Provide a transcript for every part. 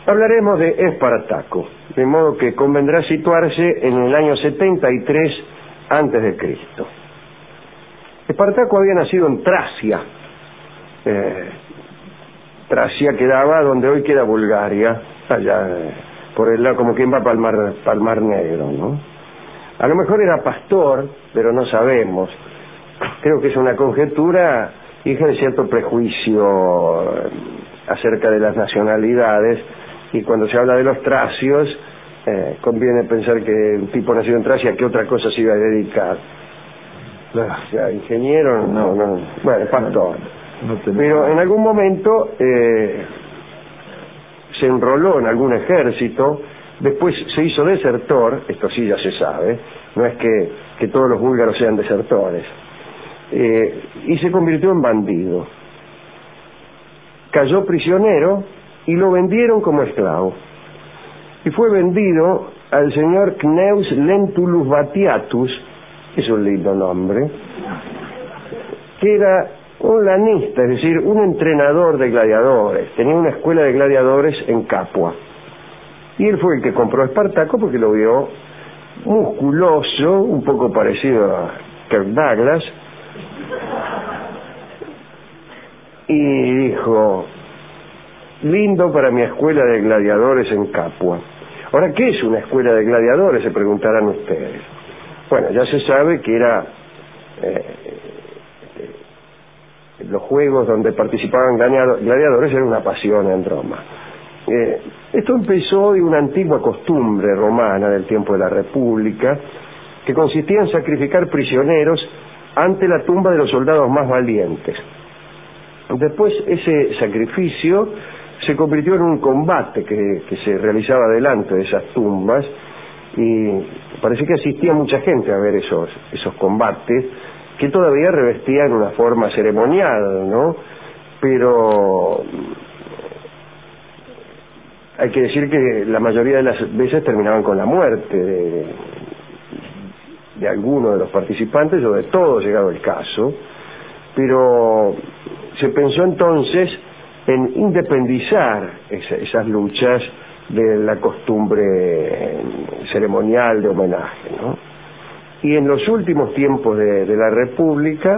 Hablaremos de Espartaco, de modo que convendrá situarse en el año 73 antes de Cristo. Espartaco había nacido en Tracia. Tracia quedaba donde hoy queda Bulgaria, allá por el lado, como quien va para el Mar Negro, ¿no? A lo mejor era pastor, pero no sabemos. Creo que es una conjetura, hija de cierto prejuicio acerca de las nacionalidades, y cuando se habla de los tracios, conviene pensar que un tipo nacido en Tracia, ¿qué otra cosa se iba a dedicar? O sea, ingeniero, no. Bueno, pastor. Pero en algún momento se enroló en algún ejército, después se hizo desertor, esto sí ya se sabe, no es que todos los búlgaros sean desertores, y se convirtió en bandido. Cayó prisionero y lo vendieron como esclavo. Y fue vendido al señor Cneus Lentulus Batiatus, es un lindo nombre, que era un lanista, es decir, un entrenador de gladiadores. Tenía una escuela de gladiadores en Capua. Y él fue el que compró a Espartaco porque lo vio musculoso, un poco parecido a Kirk Douglas, y dijo: lindo para mi escuela de gladiadores en Capua. Ahora, ¿qué es una escuela de gladiadores?, se preguntarán ustedes. Bueno, ya se sabe que era los juegos donde participaban gladiadores era una pasión en Roma. Esto empezó de una antigua costumbre romana del tiempo de la República, que consistía en sacrificar prisioneros ante la tumba de los soldados más valientes. Después ese sacrificio se convirtió en un combate que se realizaba delante de esas tumbas, y parece que asistía mucha gente a ver esos combates, que todavía revestían una forma ceremonial, ¿no? Pero hay que decir que la mayoría de las veces terminaban con la muerte de alguno de los participantes o de todos, llegado el caso. Pero se pensó entonces en independizar esas luchas de la costumbre ceremonial de homenaje, ¿no? Y en los últimos tiempos de la República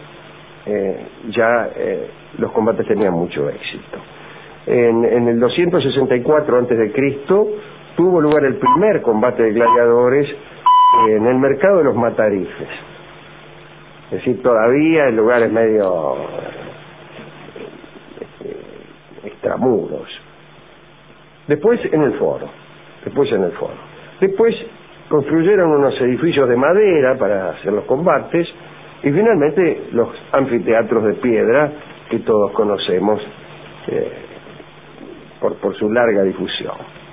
los combates tenían mucho éxito. En el 264 a.C. tuvo lugar el primer combate de gladiadores en el mercado de los Matarifes. Es decir, todavía el lugar es medio extramuros. Después en el foro. Después construyeron unos edificios de madera para hacer los combates, y finalmente los anfiteatros de piedra que todos conocemos por su larga difusión.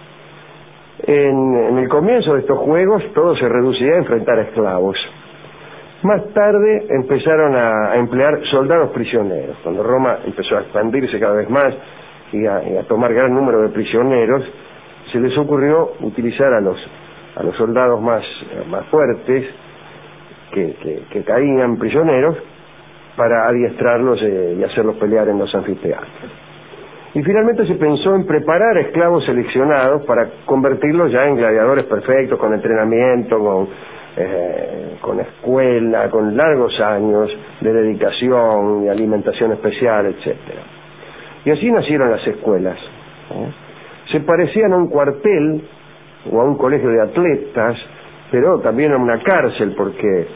En el comienzo de estos juegos todo se reducía a enfrentar a esclavos. Más tarde empezaron a emplear soldados prisioneros. Cuando Roma empezó a expandirse cada vez más y a tomar gran número de prisioneros, se les ocurrió utilizar a los soldados más fuertes que caían prisioneros para adiestrarlos y hacerlos pelear en los anfiteatros. Y finalmente se pensó en preparar esclavos seleccionados para convertirlos ya en gladiadores perfectos, con entrenamiento, con escuela, con largos años de dedicación y alimentación especial, etcétera. Y así nacieron las escuelas. Se parecían a un cuartel o a un colegio de atletas, pero también a una cárcel, porque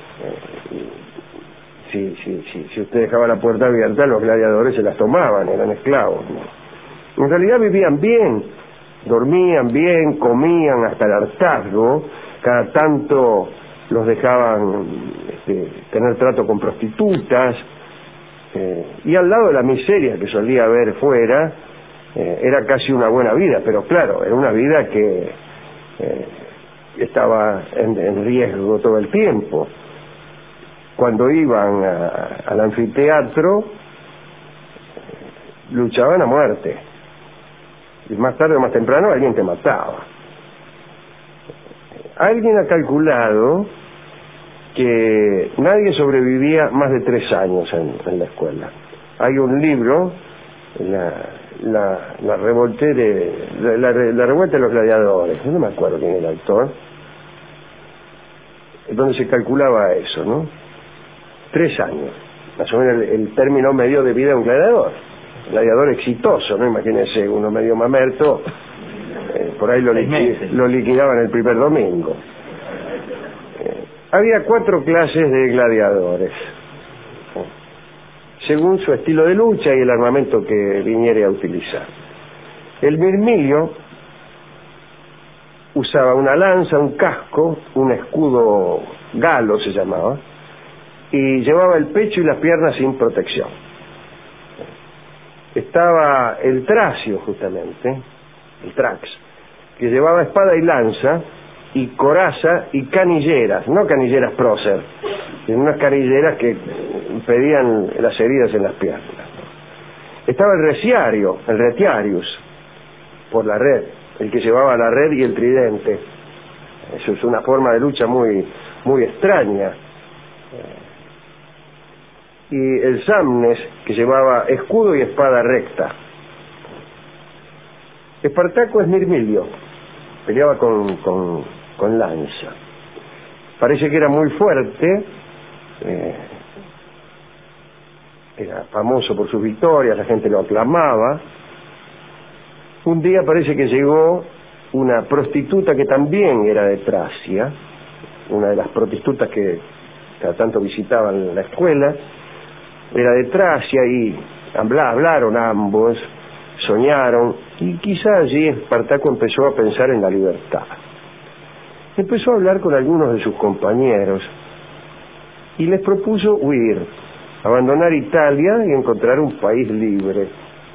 si usted dejaba la puerta abierta, los gladiadores se las tomaban, eran esclavos, ¿no? En realidad vivían bien, dormían bien, comían hasta el hartazgo, cada tanto los dejaban tener trato con prostitutas, y al lado de la miseria que solía haber fuera, era casi una buena vida, pero claro, era una vida que estaba en riesgo todo el tiempo. Cuando iban al anfiteatro, luchaban a muerte, y más tarde o más temprano alguien te mataba. Alguien ha calculado que nadie sobrevivía más de 3 años en la escuela. Hay un libro, la revuelta de los gladiadores, no me acuerdo quién era el autor, donde se calculaba eso, ¿no? 3 años, más o menos el término medio de vida de un gladiador exitoso, ¿no? Imagínense, uno medio mamerto, por ahí lo liquidaban el primer domingo. Había 4 clases de gladiadores, según su estilo de lucha y el armamento que viniera a utilizar. El mirmilio usaba una lanza, un casco, un escudo galo se llamaba, y llevaba el pecho y las piernas sin protección. Estaba el tracio, justamente, el trax, que llevaba espada y lanza, y coraza y canilleras, no canilleras prócer, sino unas canilleras que impedían las heridas en las piernas. Estaba el reciario, el retiarius, por la red, el que llevaba la red y el tridente. Eso es una forma de lucha muy extraña. Y el samnes, que llevaba escudo y espada recta. Espartaco es mirmilio, peleaba con lanza. Parece que era muy fuerte, era famoso por sus victorias, la gente lo aclamaba. Un día parece que llegó una prostituta que también era de Tracia, una de las prostitutas que cada tanto visitaban la escuela, era de Tracia, y hablaron ambos, soñaron, y quizá allí Espartaco empezó a pensar en la libertad. Empezó a hablar con algunos de sus compañeros y les propuso huir, abandonar Italia y encontrar un país libre.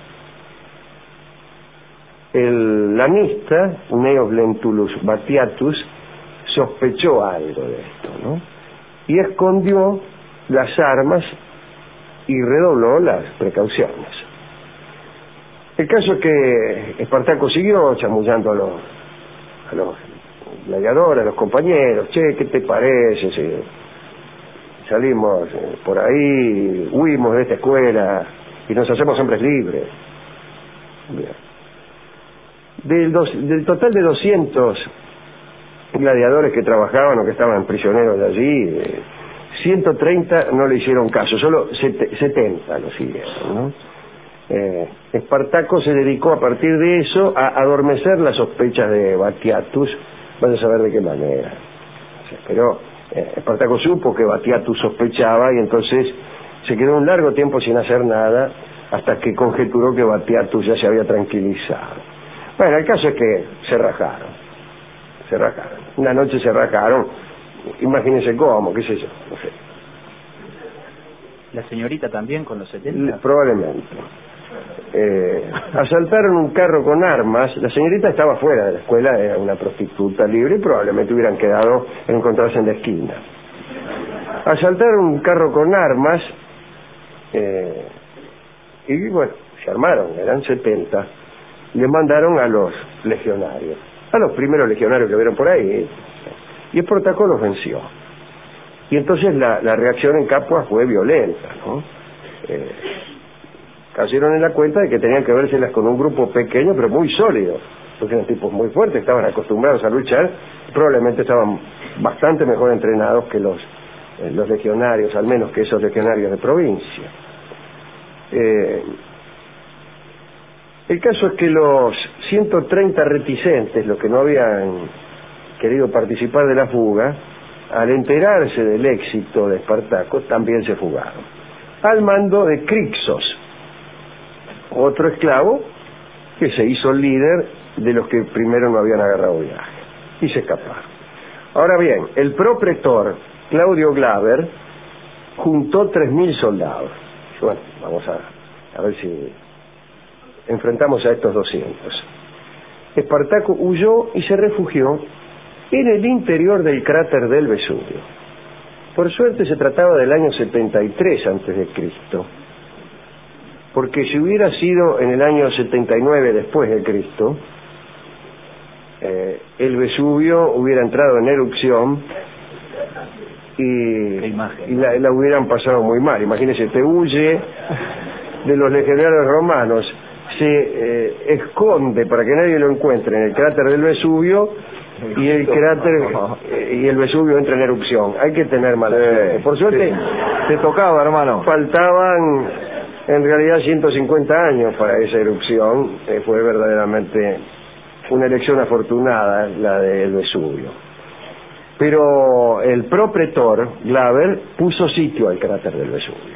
El lanista, Gnaeus Lentulus Batiatus, sospechó algo de esto, ¿no? Y escondió las armas y redobló las precauciones. El caso es que Espartaco siguió chamullando a los gladiadores, a los compañeros. Che, ¿qué te parece si salimos por ahí, huimos de esta escuela y nos hacemos hombres libres? Bien. Del total de 200 gladiadores que trabajaban o que estaban prisioneros de allí, 130 no le hicieron caso, solo 70 lo siguieron, ¿no? Espartaco se dedicó a partir de eso a adormecer las sospechas de Batiatus, vas a saber de qué manera. Pero Espartaco supo que Batiatus sospechaba y entonces se quedó un largo tiempo sin hacer nada hasta que conjeturó que Batiatus ya se había tranquilizado. Bueno, el caso es que se rajaron. Una noche se rajaron, imagínense cómo, qué sé yo, no sé. ¿La señorita también con los 70? Probablemente. Asaltaron un carro con armas. La señorita estaba fuera de la escuela, era una prostituta libre y probablemente hubieran quedado a encontrarse en la esquina. Asaltaron un carro con armas y bueno, se armaron, eran 70. Le mandaron a los legionarios, a los primeros legionarios que vieron por ahí, y Espartaco los venció. Y entonces la reacción en Capua fue violenta, ¿no? Cayeron en la cuenta de que tenían que vérselas con un grupo pequeño pero muy sólido, porque eran tipos muy fuertes, estaban acostumbrados a luchar, probablemente estaban bastante mejor entrenados que los legionarios, al menos que esos legionarios de provincia. El caso es que los 130 reticentes, los que no habían querido participar de la fuga, al enterarse del éxito de Espartaco, también se fugaron, al mando de Crixos, otro esclavo que se hizo líder de los que primero no habían agarrado viaje, y se escaparon. Ahora bien, el propretor Claudio Glaber juntó 3.000 soldados. Bueno, vamos a ver si enfrentamos a estos 200. Espartaco huyó y se refugió en el interior del cráter del Vesubio. Por suerte se trataba del año 73 a.C., porque si hubiera sido en el año 79 después de Cristo, el Vesubio hubiera entrado en erupción y la hubieran pasado muy mal. Imagínense, te huye de los legionarios romanos, se esconde para que nadie lo encuentre en el cráter del Vesubio, y el Vesubio entra en erupción. Hay que tener mala suerte. Por suerte te tocaba, hermano. Faltaban en realidad 150 años para esa erupción. Fue verdaderamente una elección afortunada la del Vesubio. Pero el propretor Glaber puso sitio al cráter del Vesubio,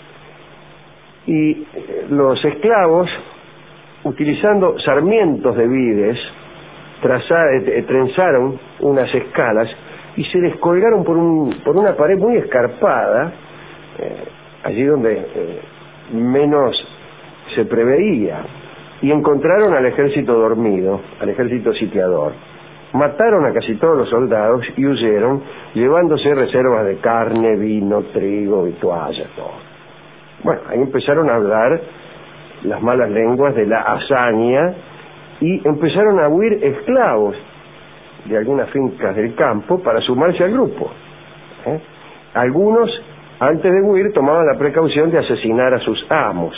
y los esclavos, utilizando sarmientos de vides, trenzaron unas escalas y se descolgaron por una pared muy escarpada, allí donde menos se preveía, y encontraron al ejército dormido, al ejército sitiador. Mataron a casi todos los soldados y huyeron, llevándose reservas de carne, vino, trigo, vituallas, todo. Bueno, ahí empezaron a hablar las malas lenguas de la hazaña, y empezaron a huir esclavos de algunas fincas del campo para sumarse al grupo. Algunos, antes de huir, tomaban la precaución de asesinar a sus amos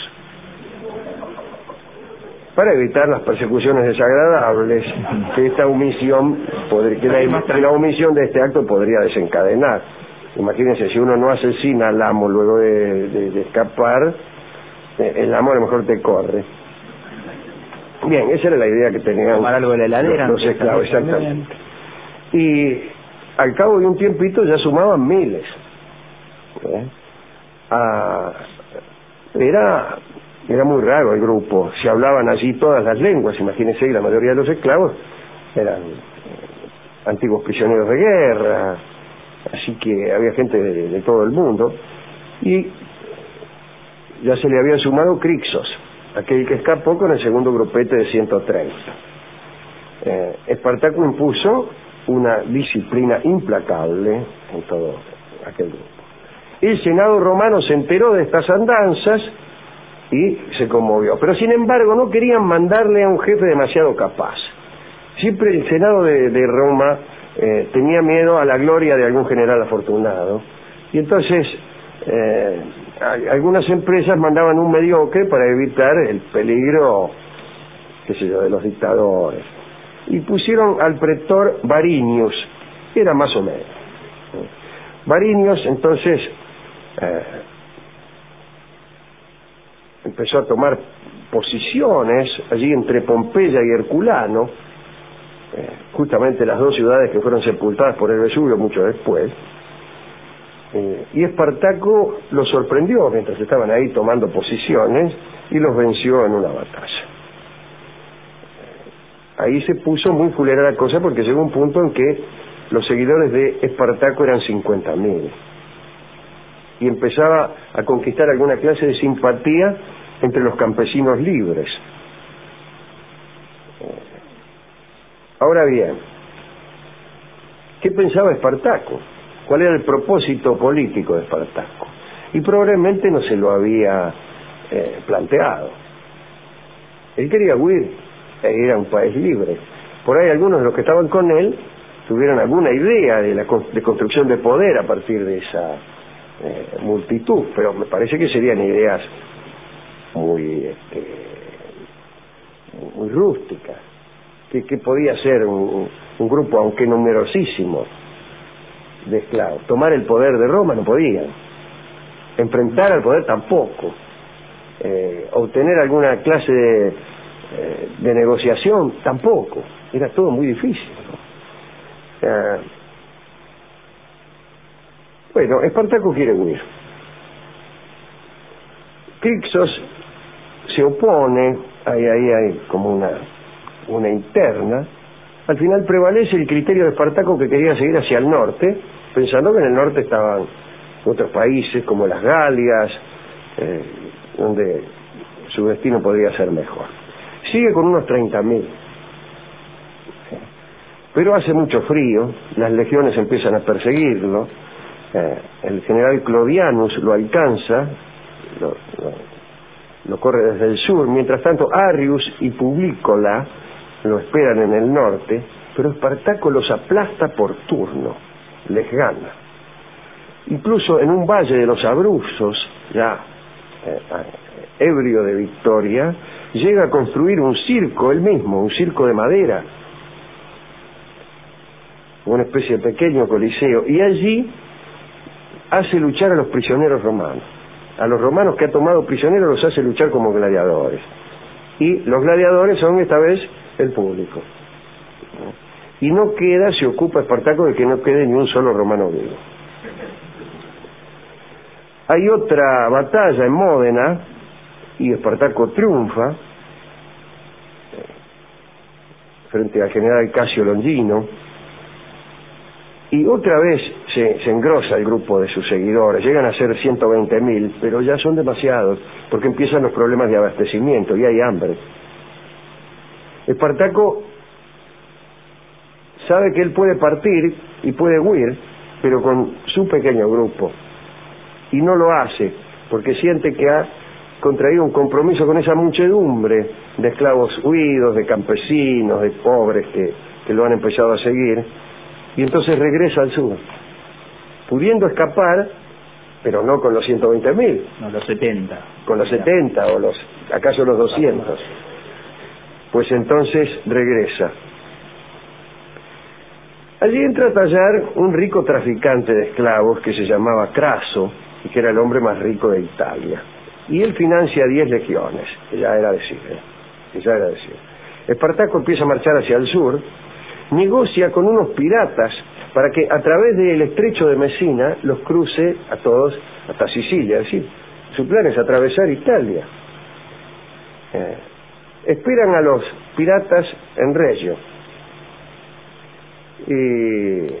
para evitar las persecuciones desagradables que esta omisión la omisión de este acto podría desencadenar. Imagínense, si uno no asesina al amo luego de escapar, el amo a lo mejor te corre. Bien, esa era la idea que tenían tomar algo de la heladera, los esclavos, exactamente. Y al cabo de un tiempito ya sumaban miles. Era muy raro el grupo, se hablaban allí todas las lenguas. Imagínense, la mayoría de los esclavos eran antiguos prisioneros de guerra, así que había gente de todo el mundo. Y ya se le había sumado Crixos, aquel que escapó con el segundo grupete de 130. Espartaco impuso una disciplina implacable en todo aquel grupo. El Senado romano se enteró de estas andanzas y se conmovió, pero sin embargo no querían mandarle a un jefe demasiado capaz. Siempre el Senado de Roma tenía miedo a la gloria de algún general afortunado, y entonces algunas empresas mandaban un mediocre para evitar el peligro, qué sé yo, de los dictadores, y pusieron al pretor Varinius, que era más o menos. Varinius entonces empezó a tomar posiciones allí entre Pompeya y Herculano, justamente las dos ciudades que fueron sepultadas por el Vesubio mucho después. Y Espartaco los sorprendió mientras estaban ahí tomando posiciones y los venció en una batalla. Ahí se puso muy fulera la cosa, porque llegó un punto en que los seguidores de Espartaco eran 50.000 y empezaba a conquistar alguna clase de simpatía entre los campesinos libres. Ahora bien, ¿qué pensaba Espartaco? ¿Cuál era el propósito político de Espartaco? Y probablemente no se lo había planteado. Él quería huir e ir a un país libre. Por ahí algunos de los que estaban con él tuvieron alguna idea de construcción de poder a partir de esa multitud, pero me parece que serían ideas muy rústicas. ¿Qué podía ser un grupo, aunque numerosísimo, de esclavos? Tomar el poder de Roma no podían, enfrentar al poder tampoco, obtener alguna clase de negociación tampoco, era todo muy difícil, ¿no? Bueno, Espartaco quiere huir. Crixos se opone, hay como una interna. Al final prevalece el criterio de Espartaco, que quería seguir hacia el norte, pensando que en el norte estaban otros países como las Galias, donde su destino podría ser mejor. Sigue con unos 30.000, pero hace mucho frío, las legiones empiezan a perseguirlo. El general Clodianus lo alcanza, lo corre desde el sur. Mientras tanto, Arrius y Publícola lo esperan en el norte, pero Espartaco los aplasta por turno, les gana. Incluso en un valle de los Abruzos, ya ebrio de victoria, llega a construir un circo él mismo, un circo de madera, una especie de pequeño coliseo, y allí hace luchar a los prisioneros romanos. A los romanos que ha tomado prisioneros los hace luchar como gladiadores. Y los gladiadores son esta vez el público. Y no queda, se ocupa Espartaco de que no quede ni un solo romano vivo. Hay otra batalla en Módena y Espartaco triunfa frente al general Casio Longino, y otra vez se engrosa el grupo de sus seguidores. Llegan a ser 120.000, pero ya son demasiados, porque empiezan los problemas de abastecimiento y hay hambre. Espartaco sabe que él puede partir y puede huir, pero con su pequeño grupo, y no lo hace porque siente que ha contraído un compromiso con esa muchedumbre de esclavos huidos, de campesinos, de pobres que lo han empezado a seguir, y entonces regresa al sur, pudiendo escapar, pero no con los 120.000, no, los 70, con los 70 o acaso los 200. Pues entonces regresa. Allí entra a tallar un rico traficante de esclavos que se llamaba Craso, y que era el hombre más rico de Italia. Y él financia 10 legiones, que ya era decir. Espartaco empieza a marchar hacia el sur, negocia con unos piratas para que a través del estrecho de Mesina los cruce a todos hasta Sicilia. Es decir, su plan es atravesar Italia. Esperan a los piratas en Regio, y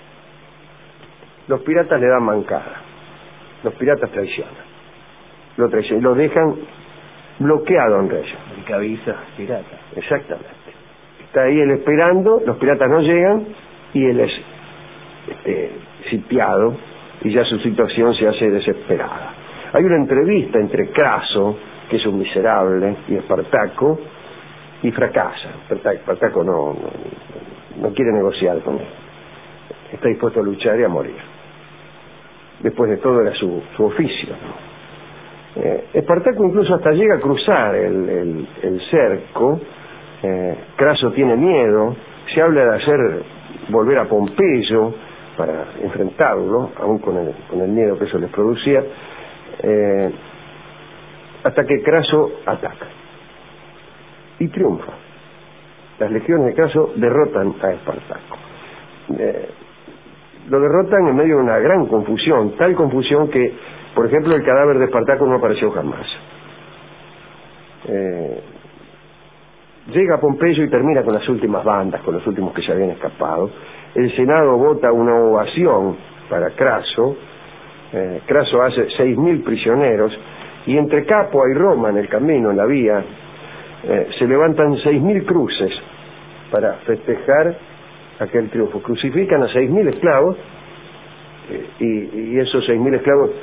los piratas le dan mancada. Los piratas traicionan, lo dejan bloqueado en Regio. El que avisa, pirata. Exactamente. Está ahí él esperando, los piratas no llegan y él es sitiado, y ya su situación se hace desesperada. Hay una entrevista entre Craso, que es un miserable, y Espartaco, y fracasa. Espartaco no quiere negociar con él, está dispuesto a luchar y a morir. Después de todo era su oficio. Espartaco incluso hasta llega a cruzar el cerco. Craso tiene miedo, se habla de hacer volver a Pompeyo para enfrentarlo, aún con el miedo que eso les producía, hasta que Craso ataca y triunfa. Las legiones de Craso derrotan a Espartaco. Lo derrotan en medio de una gran confusión, tal confusión que, por ejemplo, el cadáver de Espartaco no apareció jamás. Llega a Pompeyo y termina con las últimas bandas, con los últimos que se habían escapado. El Senado vota una ovación para Craso. Craso hace 6.000 prisioneros, y entre Capua y Roma, en el camino, en la vía, se levantan 6.000 cruces para festejar aquel triunfo. Crucifican a 6.000 esclavos, y esos 6.000 esclavos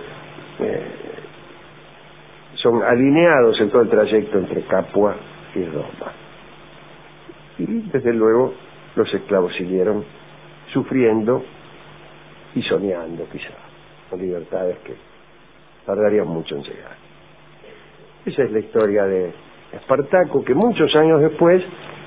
son alineados en todo el trayecto entre Capua y Roma. Y desde luego los esclavos siguieron sufriendo y soñando, quizá, con libertades que tardarían mucho en llegar. Esa es la historia de Espartaco, que muchos años después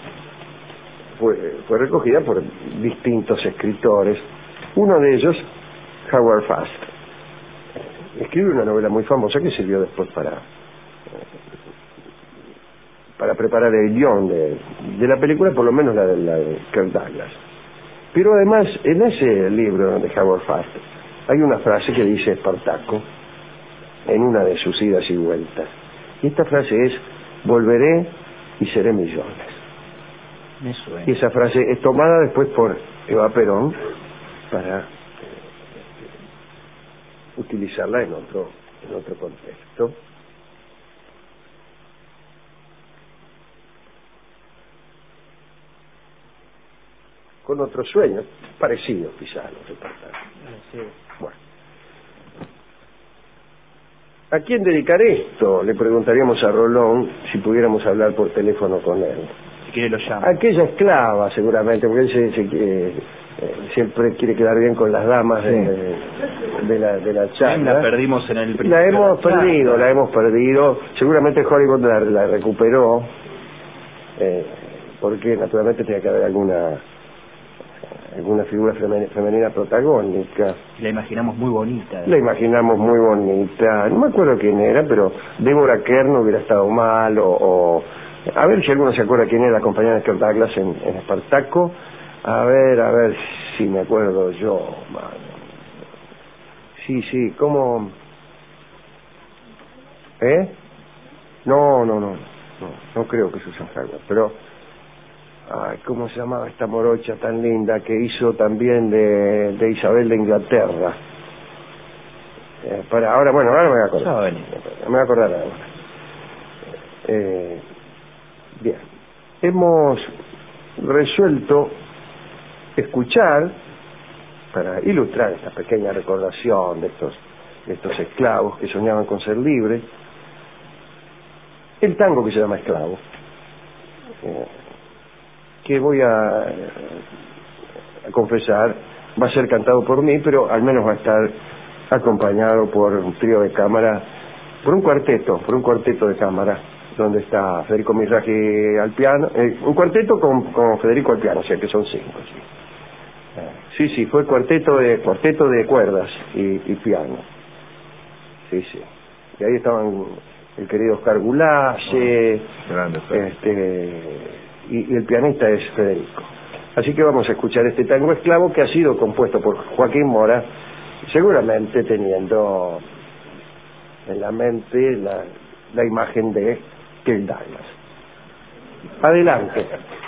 fue recogida por distintos escritores. Uno de ellos, Howard Fast, escribe una novela muy famosa que sirvió después para preparar el guión de la película, por lo menos la de Kirk Douglas. Pero además, en ese libro de Howard Fast hay una frase que dice Espartaco en una de sus idas y vueltas, y esta frase es: volveré y seré millones. Me suena. Y esa frase es tomada después por Eva Perón para utilizarla en otro contexto. Con otros sueños parecidos quizás a los de Espartaco. Sí. Bueno, ¿a quién dedicar esto? Le preguntaríamos a Rolón si pudiéramos hablar por teléfono con él. Si quiere lo llama. Aquella esclava, seguramente, porque él siempre quiere quedar bien con las damas Sí. de la charla. La perdimos en el principio. La hemos perdido. Seguramente Hollywood la recuperó, porque naturalmente tenía que haber alguna figura femenina protagónica. La imaginamos muy bonita. La imaginamos muy bonita. No me acuerdo quién era, pero Deborah Kern no hubiera estado mal, o a ver si alguno se acuerda quién era la compañera de Kirk Douglas en Espartaco. A ver si me acuerdo yo, mano. Sí, ¿cómo? No creo que Susan Hayward, pero ¿cómo se llamaba esta morocha tan linda que hizo también de Isabel de Inglaterra? Ahora me voy a acordar. Me voy a acordar ahora. Bien. Hemos resuelto escuchar, para ilustrar esta pequeña recordación de estos esclavos que soñaban con ser libres, el tango que se llama Esclavo, que voy a confesar va a ser cantado por mí, pero al menos va a estar acompañado por un trío de cámara, por un cuarteto de cámara, donde está Federico Mizrahi al piano, un cuarteto con Federico al piano, o sea que son 5. Sí, fue cuarteto de cuerdas y piano. Sí. Y ahí estaban el querido Oscar Gulace, y el pianista es Federico. Así que vamos a escuchar este tango Esclavo, que ha sido compuesto por Joaquín Mora, seguramente teniendo en la mente la imagen de Kirk Douglas. Adelante.